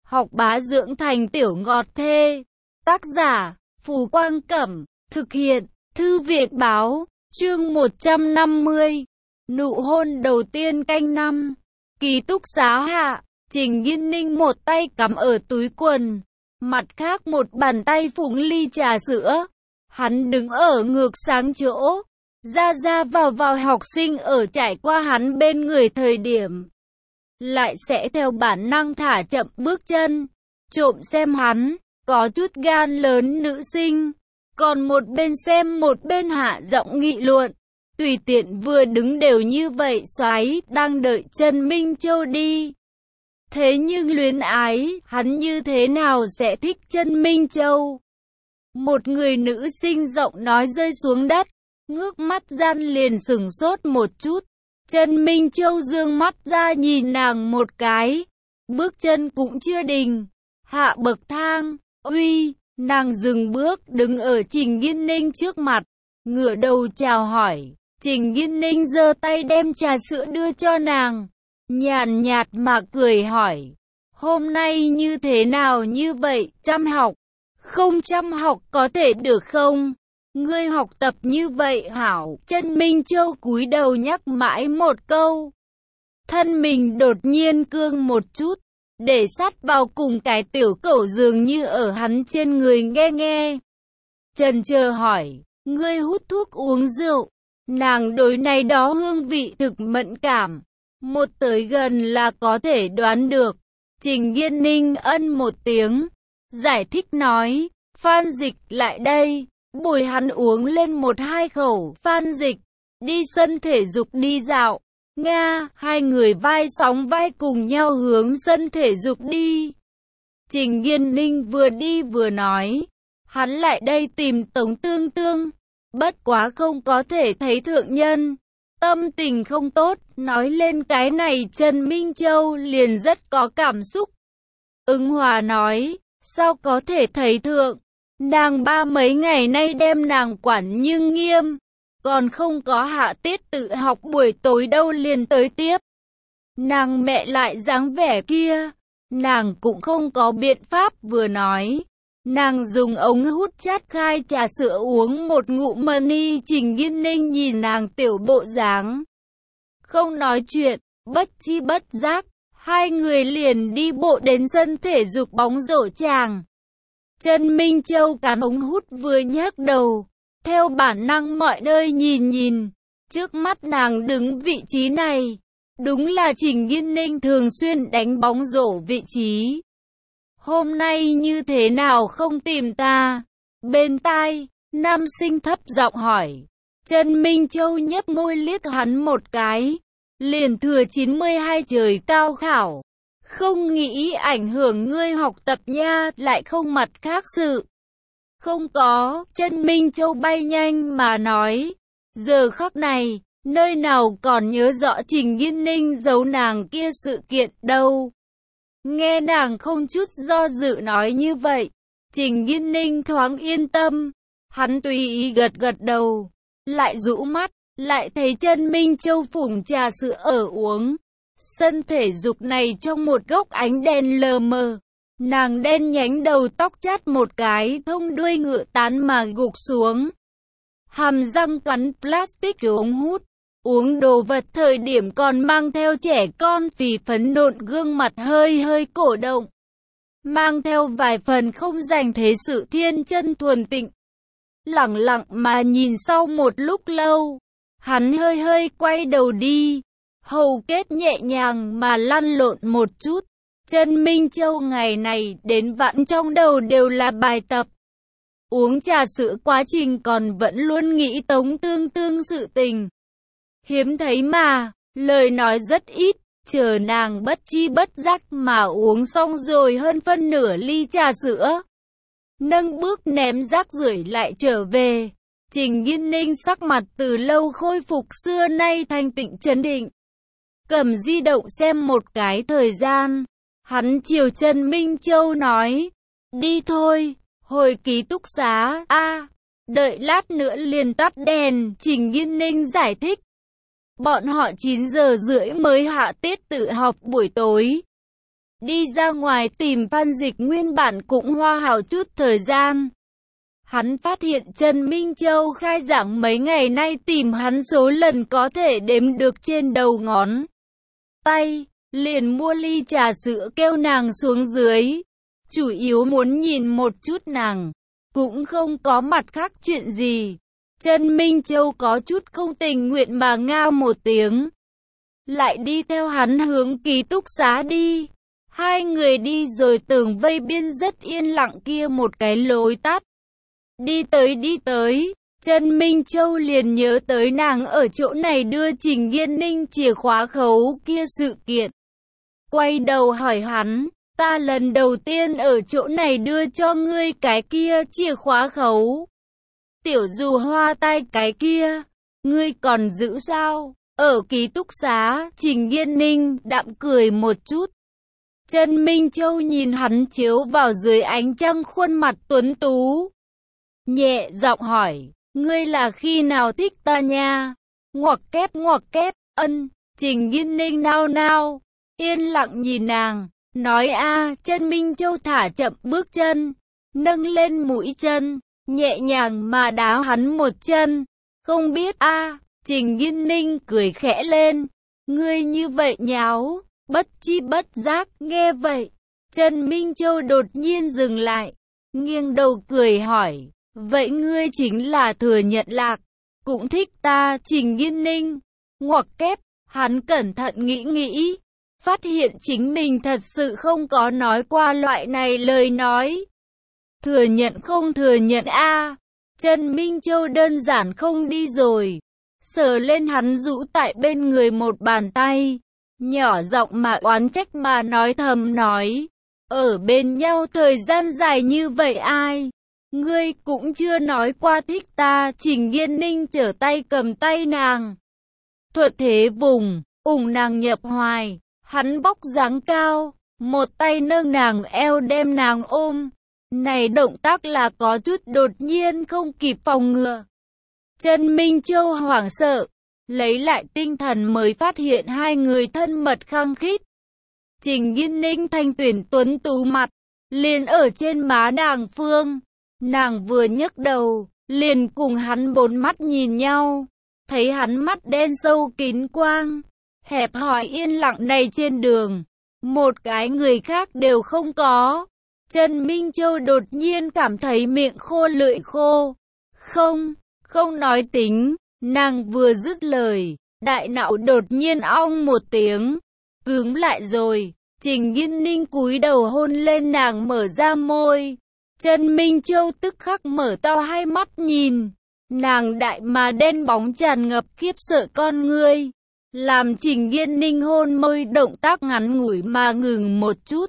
học bá dưỡng thành tiểu ngọt thê. Tác giả, Phù Quang Cẩm, thực hiện, Thư viện Báo, chương 150. Nụ hôn đầu tiên canh năm. Ký túc xá hạ, Trình Nghiên Ninh một tay cắm ở túi quần, mặt khác một bàn tay phủng ly trà sữa. Hắn đứng ở ngược sáng chỗ, ra ra vào học sinh ở trải qua hắn bên người thời điểm, lại sẽ theo bản năng thả chậm bước chân, trộm xem hắn, có chút gan lớn nữ sinh, còn một bên xem một bên hạ giọng nghị luận, tùy tiện vừa đứng đều như vậy xoáy, đang đợi Trần Minh Châu đi. Thế nhưng luyến ái, hắn như thế nào sẽ thích Trần Minh Châu? Một người nữ sinh giọng nói rơi xuống đất, ngước mắt gian liền sửng sốt một chút. Trần Minh Châu dương mắt ra nhìn nàng một cái, bước chân cũng chưa đình, hạ bậc thang, uy, nàng dừng bước đứng ở Trình Nghiên Ninh trước mặt, ngửa đầu chào hỏi. Trình Nghiên Ninh giơ tay đem trà sữa đưa cho nàng, nhàn nhạt mà cười hỏi, hôm nay như thế nào như vậy, chăm học, không chăm học có thể được không? Ngươi học tập như vậy hảo. Trần Minh Châu cúi đầu nhắc mãi một câu, thân mình đột nhiên cương một chút, để sát vào cùng cái tiểu cẩu dường như ở hắn trên người nghe. Chần chờ hỏi, ngươi hút thuốc uống rượu? Nàng đối này đó hương vị thực mẫn cảm, một tới gần là có thể đoán được. Trình Nghiên Ninh ân một tiếng, giải thích nói, Phan Dịch lại đây, bồi hắn uống lên một hai khẩu. Phan Dịch, đi sân thể dục đi dạo. Nga, hai người vai sóng vai cùng nhau hướng sân thể dục đi. Trình Nghiên Ninh vừa đi vừa nói, hắn lại đây tìm Tống Tương Tương, bất quá không có thể thấy thượng nhân, tâm tình không tốt, nói lên cái này Trần Minh Châu liền rất có cảm xúc. Ứng Hòa nói, sao có thể thấy thượng, nàng ba mấy ngày nay đem nàng quản nhưng nghiêm, còn không có hạ tiết tự học buổi tối đâu liền tới tiếp. Nàng mẹ lại dáng vẻ kia, nàng cũng không có biện pháp. Vừa nói, nàng dùng ống hút chát khai trà sữa uống một ngụm mani. Trình Nghiên Ninh nhìn nàng tiểu bộ dáng, không nói chuyện, bất chi bất giác, hai người liền đi bộ đến sân thể dục bóng rổ tràng. Trần Minh Châu cán ống hút vừa nhấc đầu, theo bản năng mọi nơi nhìn, trước mắt nàng đứng vị trí này, đúng là Trình Nghiên Ninh thường xuyên đánh bóng rổ vị trí. Hôm nay như thế nào không tìm ta? Bên tai, nam sinh thấp giọng hỏi. Trần Minh Châu nhếch môi liếc hắn một cái, liền thừa 92 trời cao khảo. Không nghĩ ảnh hưởng ngươi học tập nha, lại không mặt khác sự. Không có, Trần Minh Châu bay nhanh mà nói. Giờ khắc này, nơi nào còn nhớ rõ Trình Nghiên Ninh giấu nàng kia sự kiện đâu. Nghe nàng không chút do dự nói như vậy, Trình Nghiên Ninh thoáng yên tâm. Hắn tùy ý gật đầu, lại rũ mắt, lại thấy Trần Minh Châu phủng trà sữa ở uống. Sân thể dục này trong một góc ánh đèn lờ mờ, nàng đen nhánh đầu tóc chát một cái thông đuôi ngựa tán mà gục xuống. Hàm răng cắn plastic ống hút, uống đồ vật thời điểm còn mang theo trẻ con vì phấn nộn gương mặt hơi cổ động, mang theo vài phần không dành thế sự thiên chân thuần tịnh. Lẳng lặng mà nhìn sau một lúc lâu, hắn hơi quay đầu đi, hầu kết nhẹ nhàng mà lăn lộn một chút. Trần Minh Châu ngày này đến vặn trong đầu đều là bài tập. Uống trà sữa quá trình còn vẫn luôn nghĩ Tống Tương Tương sự tình. Hiếm thấy mà, lời nói rất ít, chờ nàng bất chi bất giác mà uống xong rồi hơn phân nửa ly trà sữa. Nâng bước ném rác rưởi lại trở về. Trình Nghiên Ninh sắc mặt từ lâu khôi phục xưa nay thanh tịnh trấn định. Cầm di động xem một cái thời gian. Hắn chiều Trần Minh Châu nói, đi thôi, hồi ký túc xá, đợi lát nữa liền tắt đèn. Trình Nghiên Ninh giải thích. Bọn họ 9 giờ rưỡi mới hạ tiết tự học buổi tối. Đi ra ngoài tìm Phan Dịch nguyên bản cũng hoa hào chút thời gian. Hắn phát hiện Trần Minh Châu khai giảng mấy ngày nay tìm hắn số lần có thể đếm được trên đầu ngón tay, liền mua ly trà sữa kêu nàng xuống dưới. Chủ yếu muốn nhìn một chút nàng, cũng không có mặt khác chuyện gì. Trần Minh Châu có chút không tình nguyện mà ngao một tiếng, lại đi theo hắn hướng ký túc xá đi. Hai người đi rồi tường vây biên rất yên lặng kia một cái lối tắt. Đi tới, Trần Minh Châu liền nhớ tới nàng ở chỗ này đưa Trình Yên Ninh chìa khóa khấu kia sự kiện. Quay đầu hỏi hắn, ta lần đầu tiên ở chỗ này đưa cho ngươi cái kia chìa khóa khấu. Tiểu dù hoa tai cái kia, ngươi còn giữ sao? Ở ký túc xá, Trình Yên Ninh đạm cười một chút. Trần Minh Châu nhìn hắn chiếu vào dưới ánh trăng khuôn mặt tuấn tú, nhẹ giọng hỏi, ngươi là khi nào thích ta nha? Ngoặc kép, ân. Trình Yên Ninh nao nao, yên lặng nhìn nàng, nói a. Trần Minh Châu thả chậm bước chân, nâng lên mũi chân, nhẹ nhàng mà đá hắn một chân. Không biết a. Trình Yên Ninh cười khẽ lên, ngươi như vậy nháo. Bất chi bất giác, nghe vậy, Trần Minh Châu đột nhiên dừng lại, nghiêng đầu cười hỏi, vậy ngươi chính là thừa nhận lạc, cũng thích ta? Trình Yên Ninh, ngoặc kép, hắn cẩn thận nghĩ, phát hiện chính mình thật sự không có nói qua loại này lời nói. Thừa nhận không thừa nhận a? Trần Minh Châu đơn giản không đi rồi, sờ lên hắn rũ tại bên người một bàn tay. Nhỏ giọng mà oán trách mà nói thầm nói, ở bên nhau thời gian dài như vậy ai? Ngươi cũng chưa nói qua thích ta. Trình Yên Ninh trở tay cầm tay nàng, thuận thế vùng, ủng nàng nhập hoài. Hắn vóc dáng cao, một tay nâng nàng eo đem nàng ôm. Này động tác là có chút đột nhiên không kịp phòng ngừa. Trần Minh Châu hoảng sợ, lấy lại tinh thần mới phát hiện hai người thân mật khăng khít. Trình Yên Ninh thanh tuyển tuấn tú mặt, liền ở trên má nàng phương. Nàng vừa nhấc đầu, liền cùng hắn bốn mắt nhìn nhau. Thấy hắn mắt đen sâu kín quang, hẹp hòi yên lặng này trên đường, một cái người khác đều không có. Trần Minh Châu đột nhiên cảm thấy miệng khô lưỡi khô. Không nói tính. Nàng vừa dứt lời, đại não đột nhiên ong một tiếng, cứng lại rồi. Trình Yên Ninh cúi đầu hôn lên nàng mở ra môi. Trần Minh Châu tức khắc mở to hai mắt nhìn. Nàng đại mà đen bóng tràn ngập khiếp sợ con ngươi, làm Trình Yên Ninh hôn môi động tác ngắn ngủi mà ngừng một chút.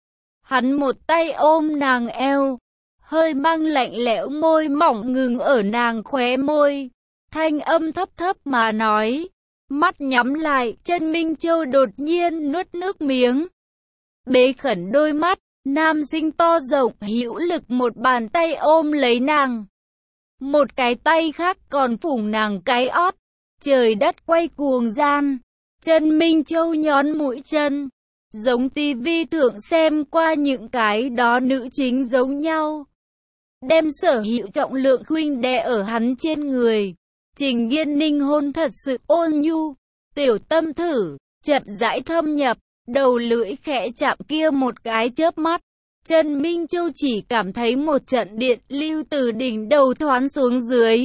Hắn một tay ôm nàng eo, hơi mang lạnh lẽo môi mỏng ngừng ở nàng khóe môi. Thanh âm thấp thấp mà nói, mắt nhắm lại. Trần Minh Châu đột nhiên nuốt nước miếng, bế khẩn đôi mắt. Nam sinh to rộng hữu lực một bàn tay ôm lấy nàng, một cái tay khác còn phủng nàng cái ót. Trời đất quay cuồng gian, Trần Minh Châu nhón mũi chân, giống tivi thượng xem qua những cái đó nữ chính giống nhau, đem sở hữu trọng lượng khuynh đè ở hắn trên người. Trình Yên Ninh hôn thật sự ôn nhu, tiểu tâm thử, chậm rãi thâm nhập, đầu lưỡi khẽ chạm kia một cái chớp mắt. Trần Minh Châu chỉ cảm thấy một trận điện lưu từ đỉnh đầu thoáng xuống dưới.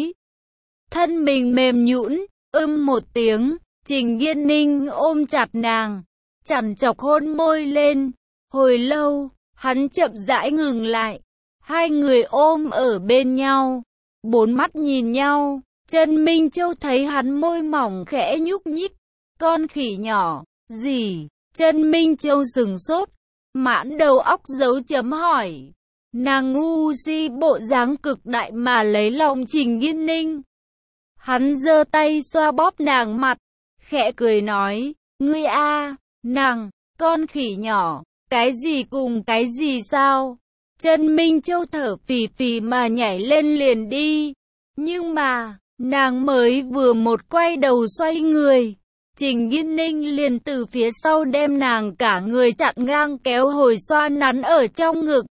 Thân mình mềm nhũn, một tiếng, Trình Yên Ninh ôm chặt nàng, chằn chọc hôn môi lên. Hồi lâu, hắn chậm rãi ngừng lại. Hai người ôm ở bên nhau, bốn mắt nhìn nhau. Trần Minh Châu thấy hắn môi mỏng khẽ nhúc nhích. Con khỉ nhỏ, gì? Trần Minh Châu sừng sốt, mãn đầu óc dấu chấm hỏi. Nàng ngu si bộ dáng cực đại mà lấy lòng Trình Yên Ninh. Hắn giơ tay xoa bóp nàng mặt, khẽ cười nói, ngươi a, nàng, con khỉ nhỏ, cái gì cùng cái gì sao? Trần Minh Châu thở phì phì mà nhảy lên liền đi. Nhưng mà, nàng mới vừa một quay đầu xoay người, Trình Nghiên Ninh liền từ phía sau đem nàng cả người chặn ngang kéo hồi xoa nắn ở trong ngực.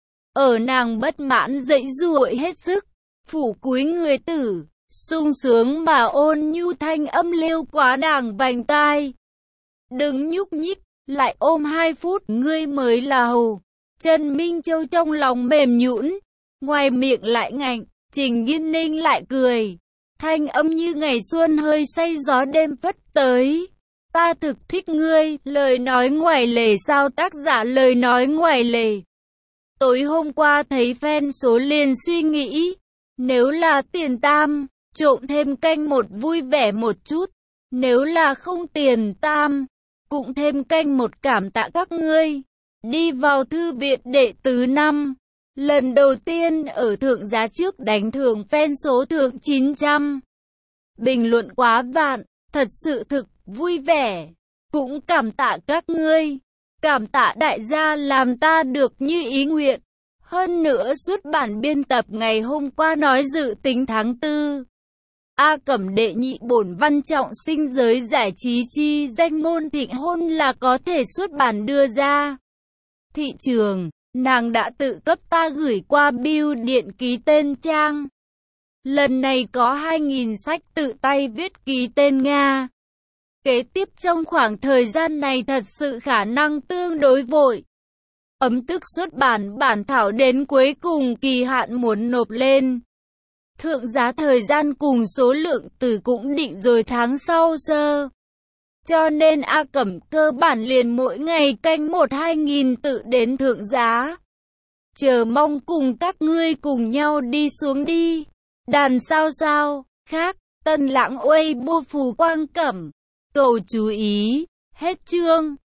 Ở nàng bất mãn dãy giụi hết sức, phủ cúi người tử, sung sướng mà ôn nhu thanh âm liêu quá nàng vành tai. Đừng nhúc nhích, lại ôm 2 phút, ngươi mới là hầu. Trần Minh Châu trong lòng mềm nhũn, ngoài miệng lại ngạnh, Trình Nghiên Ninh lại cười. Thanh âm như ngày xuân hơi say gió đêm phất tới. Ta thực thích ngươi, lời nói ngoài lề sao? Tác giả lời nói ngoài lề. Tối hôm qua thấy fan số liền suy nghĩ, nếu là tiền tam, trộn thêm canh một vui vẻ một chút, nếu là không tiền tam, cũng thêm canh một cảm tạ các ngươi. Đi vào thư viện đệ tứ năm, lần đầu tiên ở thượng giá trước đánh thưởng fan số thượng 900. Bình luận quá vạn, thật sự thực vui vẻ, cũng cảm tạ các ngươi, cảm tạ đại gia làm ta được như ý nguyện. Hơn nữa xuất bản biên tập ngày hôm qua nói dự tính tháng 4. A Cẩm đệ nhị bổn văn trọng sinh giới giải trí chi danh môn thịnh hôn là có thể xuất bản đưa ra thị trường. Nàng đã tự cấp ta gửi qua bưu điện ký tên trang. Lần này có 2.000 sách tự tay viết ký tên Nga. Kế tiếp trong khoảng thời gian này thật sự khả năng tương đối vội. Ấm tức xuất bản bản thảo đến cuối cùng kỳ hạn muốn nộp lên. Thượng giá thời gian cùng số lượng từ cũng định rồi tháng sau sơ. Cho nên A Cẩm cơ bản liền mỗi ngày canh 1-2.000 tự đến thượng giá. Chờ mong cùng các ngươi cùng nhau đi xuống đi. Đàn sao khác, Tân Lãng Weibo Phù Quang Cẩm. Cầu chú ý, hết chương.